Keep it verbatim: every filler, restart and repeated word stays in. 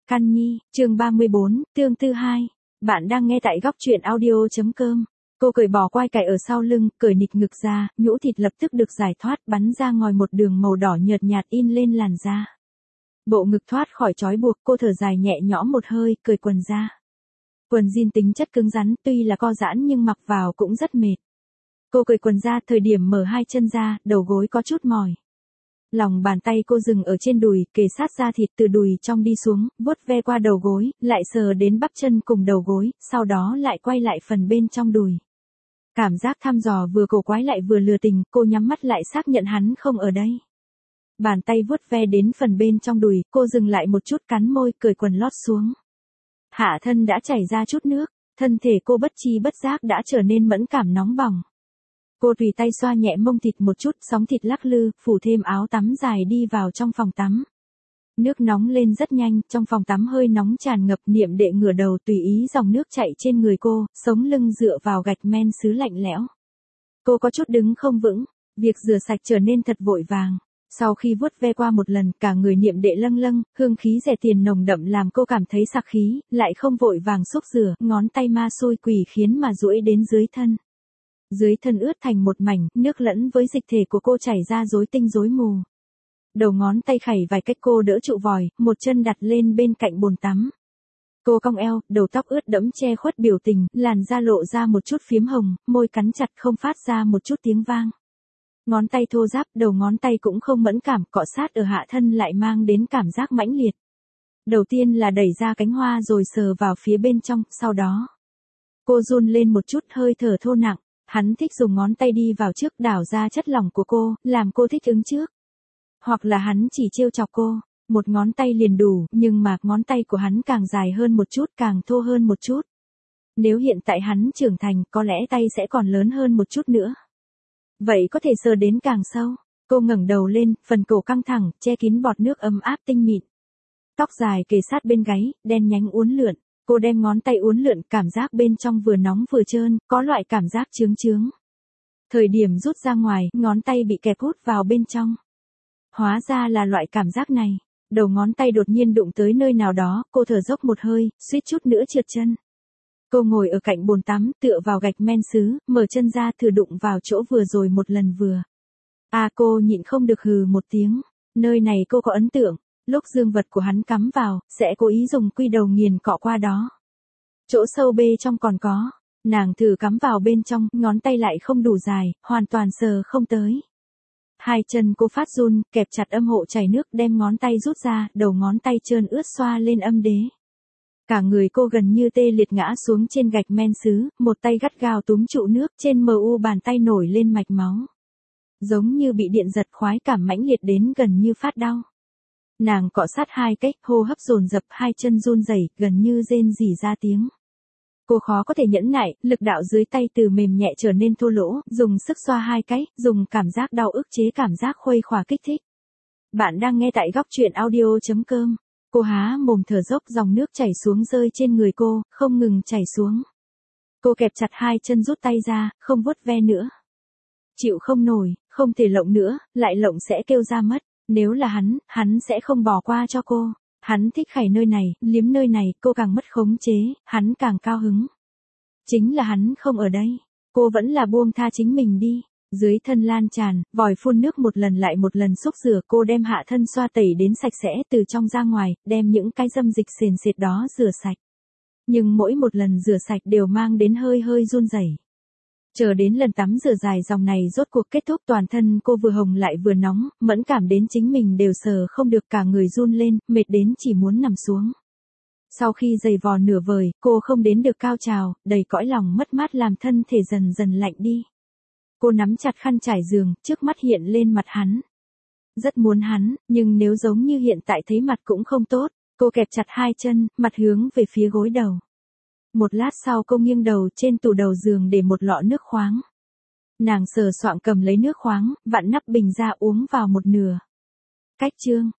Căn Nhi, chương ba mươi bốn, Tương Tư hai. Bạn đang nghe tại góc truyện audio.com. Cô cởi bỏ quai cài ở sau lưng, cởi nịt ngực ra, nhũ thịt lập tức được giải thoát, bắn ra ngòi một đường màu đỏ nhợt nhạt in lên làn da. Bộ ngực thoát khỏi trói buộc, cô thở dài nhẹ nhõm một hơi, cởi quần ra. Quần jean tính chất cứng rắn, tuy là co giãn nhưng mặc vào cũng rất mệt. Cô cởi quần ra, thời điểm mở hai chân ra, đầu gối có chút mỏi. Lòng bàn tay cô dừng ở trên đùi, kề sát da thịt từ đùi trong đi xuống, vuốt ve qua đầu gối, lại sờ đến bắp chân cùng đầu gối, sau đó lại quay lại phần bên trong đùi. Cảm giác thăm dò vừa cổ quái lại vừa lừa tình, cô nhắm mắt lại xác nhận hắn không ở đây. Bàn tay vuốt ve đến phần bên trong đùi, cô dừng lại một chút cắn môi, cởi quần lót xuống. Hạ thân đã chảy ra chút nước, thân thể cô bất chi bất giác đã trở nên mẫn cảm nóng bỏng. Cô tùy tay xoa nhẹ mông thịt một chút, sóng thịt lắc lư, phủ thêm áo tắm dài đi vào trong phòng tắm. Nước nóng lên rất nhanh, trong phòng tắm hơi nóng tràn ngập, Niệm Đệ ngửa đầu tùy ý dòng nước chảy trên người cô, sống lưng dựa vào gạch men sứ lạnh lẽo. Cô có chút đứng không vững, việc rửa sạch trở nên thật vội vàng. Sau khi vuốt ve qua một lần, cả người Niệm Đệ lâng lâng, hương khí rẻ tiền nồng đậm làm cô cảm thấy sặc khí, lại không vội vàng xúc rửa, ngón tay ma xôi quỷ khiến mà duỗi đến dưới thân. Dưới thân ướt thành một mảnh, nước lẫn với dịch thể của cô chảy ra rối tinh rối mù. Đầu ngón tay khảy vài cách cô đỡ trụ vòi, một chân đặt lên bên cạnh bồn tắm. Cô cong eo, đầu tóc ướt đẫm che khuất biểu tình, làn da lộ ra một chút phiếm hồng, môi cắn chặt không phát ra một chút tiếng vang. Ngón tay thô ráp, đầu ngón tay cũng không mẫn cảm, cọ sát ở hạ thân lại mang đến cảm giác mãnh liệt. Đầu tiên là đẩy ra cánh hoa rồi sờ vào phía bên trong, sau đó cô run lên một chút, hơi thở thô nặng. Hắn thích dùng ngón tay đi vào trước, đảo ra chất lỏng của cô, làm cô thích ứng trước. Hoặc là hắn chỉ trêu chọc cô, một ngón tay liền đủ, nhưng mà ngón tay của hắn càng dài hơn một chút, càng thô hơn một chút. Nếu hiện tại hắn trưởng thành, có lẽ tay sẽ còn lớn hơn một chút nữa. Vậy có thể sờ đến càng sâu. Cô ngẩng đầu lên, phần cổ căng thẳng, che kín bọt nước ấm áp tinh mịn. Tóc dài kề sát bên gáy, đen nhánh uốn lượn. Cô đem ngón tay uốn lượn, cảm giác bên trong vừa nóng vừa trơn, có loại cảm giác chướng chướng. Thời điểm rút ra ngoài, ngón tay bị kẹp hút vào bên trong. Hóa ra là loại cảm giác này. Đầu ngón tay đột nhiên đụng tới nơi nào đó, cô thở dốc một hơi, suýt chút nữa trượt chân. Cô ngồi ở cạnh bồn tắm, tựa vào gạch men sứ, mở chân ra thử đụng vào chỗ vừa rồi một lần vừa. À, cô nhịn không được hừ một tiếng. Nơi này cô có ấn tượng. Lúc dương vật của hắn cắm vào, sẽ cố ý dùng quy đầu nghiền cọ qua đó. Chỗ sâu bê trong còn có. Nàng thử cắm vào bên trong, ngón tay lại không đủ dài, hoàn toàn sờ không tới. Hai chân cô phát run, kẹp chặt âm hộ chảy nước, đem ngón tay rút ra, đầu ngón tay trơn ướt xoa lên âm đế. Cả người cô gần như tê liệt ngã xuống trên gạch men sứ, một tay gắt gao túm trụ nước, trên mờ u bàn tay nổi lên mạch máu. Giống như bị điện giật, khoái cảm mãnh liệt đến gần như phát đau. Nàng cọ sát hai cách, hô hấp dồn dập, hai chân run rẩy, gần như rên rỉ ra tiếng. Cô khó có thể nhẫn nại, lực đạo dưới tay từ mềm nhẹ trở nên thô lỗ, dùng sức xoa hai cái, dùng cảm giác đau ức chế cảm giác khuây khỏa kích thích. Bạn đang nghe tại góc truyện audio.com. Cô há mồm thở dốc, dòng nước chảy xuống rơi trên người cô, không ngừng chảy xuống. Cô kẹp chặt hai chân rút tay ra, không vuốt ve nữa. Chịu không nổi, không thể lộng nữa, lại lộng sẽ kêu ra mất. Nếu là hắn, hắn sẽ không bỏ qua cho cô. Hắn thích khảy nơi này, liếm nơi này, cô càng mất khống chế, hắn càng cao hứng. Chính là hắn không ở đây. Cô vẫn là buông tha chính mình đi. Dưới thân lan tràn, vòi phun nước một lần lại một lần xúc rửa, cô đem hạ thân xoa tẩy đến sạch sẽ từ trong ra ngoài, đem những cái dâm dịch sền sệt đó rửa sạch. Nhưng mỗi một lần rửa sạch đều mang đến hơi hơi run rẩy. Chờ đến lần tắm rửa dài dòng này rốt cuộc kết thúc, toàn thân cô vừa hồng lại vừa nóng, mẫn cảm đến chính mình đều sờ không được, cả người run lên, mệt đến chỉ muốn nằm xuống. Sau khi giày vò nửa vời, cô không đến được cao trào, đầy cõi lòng mất mát làm thân thể dần dần lạnh đi. Cô nắm chặt khăn trải giường, trước mắt hiện lên mặt hắn. Rất muốn hắn, nhưng nếu giống như hiện tại thấy mặt cũng không tốt. Cô kẹp chặt hai chân, mặt hướng về phía gối đầu. Một lát sau cô nghiêng đầu, trên tủ đầu giường để một lọ nước khoáng. Nàng sờ soạng cầm lấy nước khoáng, vặn nắp bình ra uống vào một nửa. Cách chương,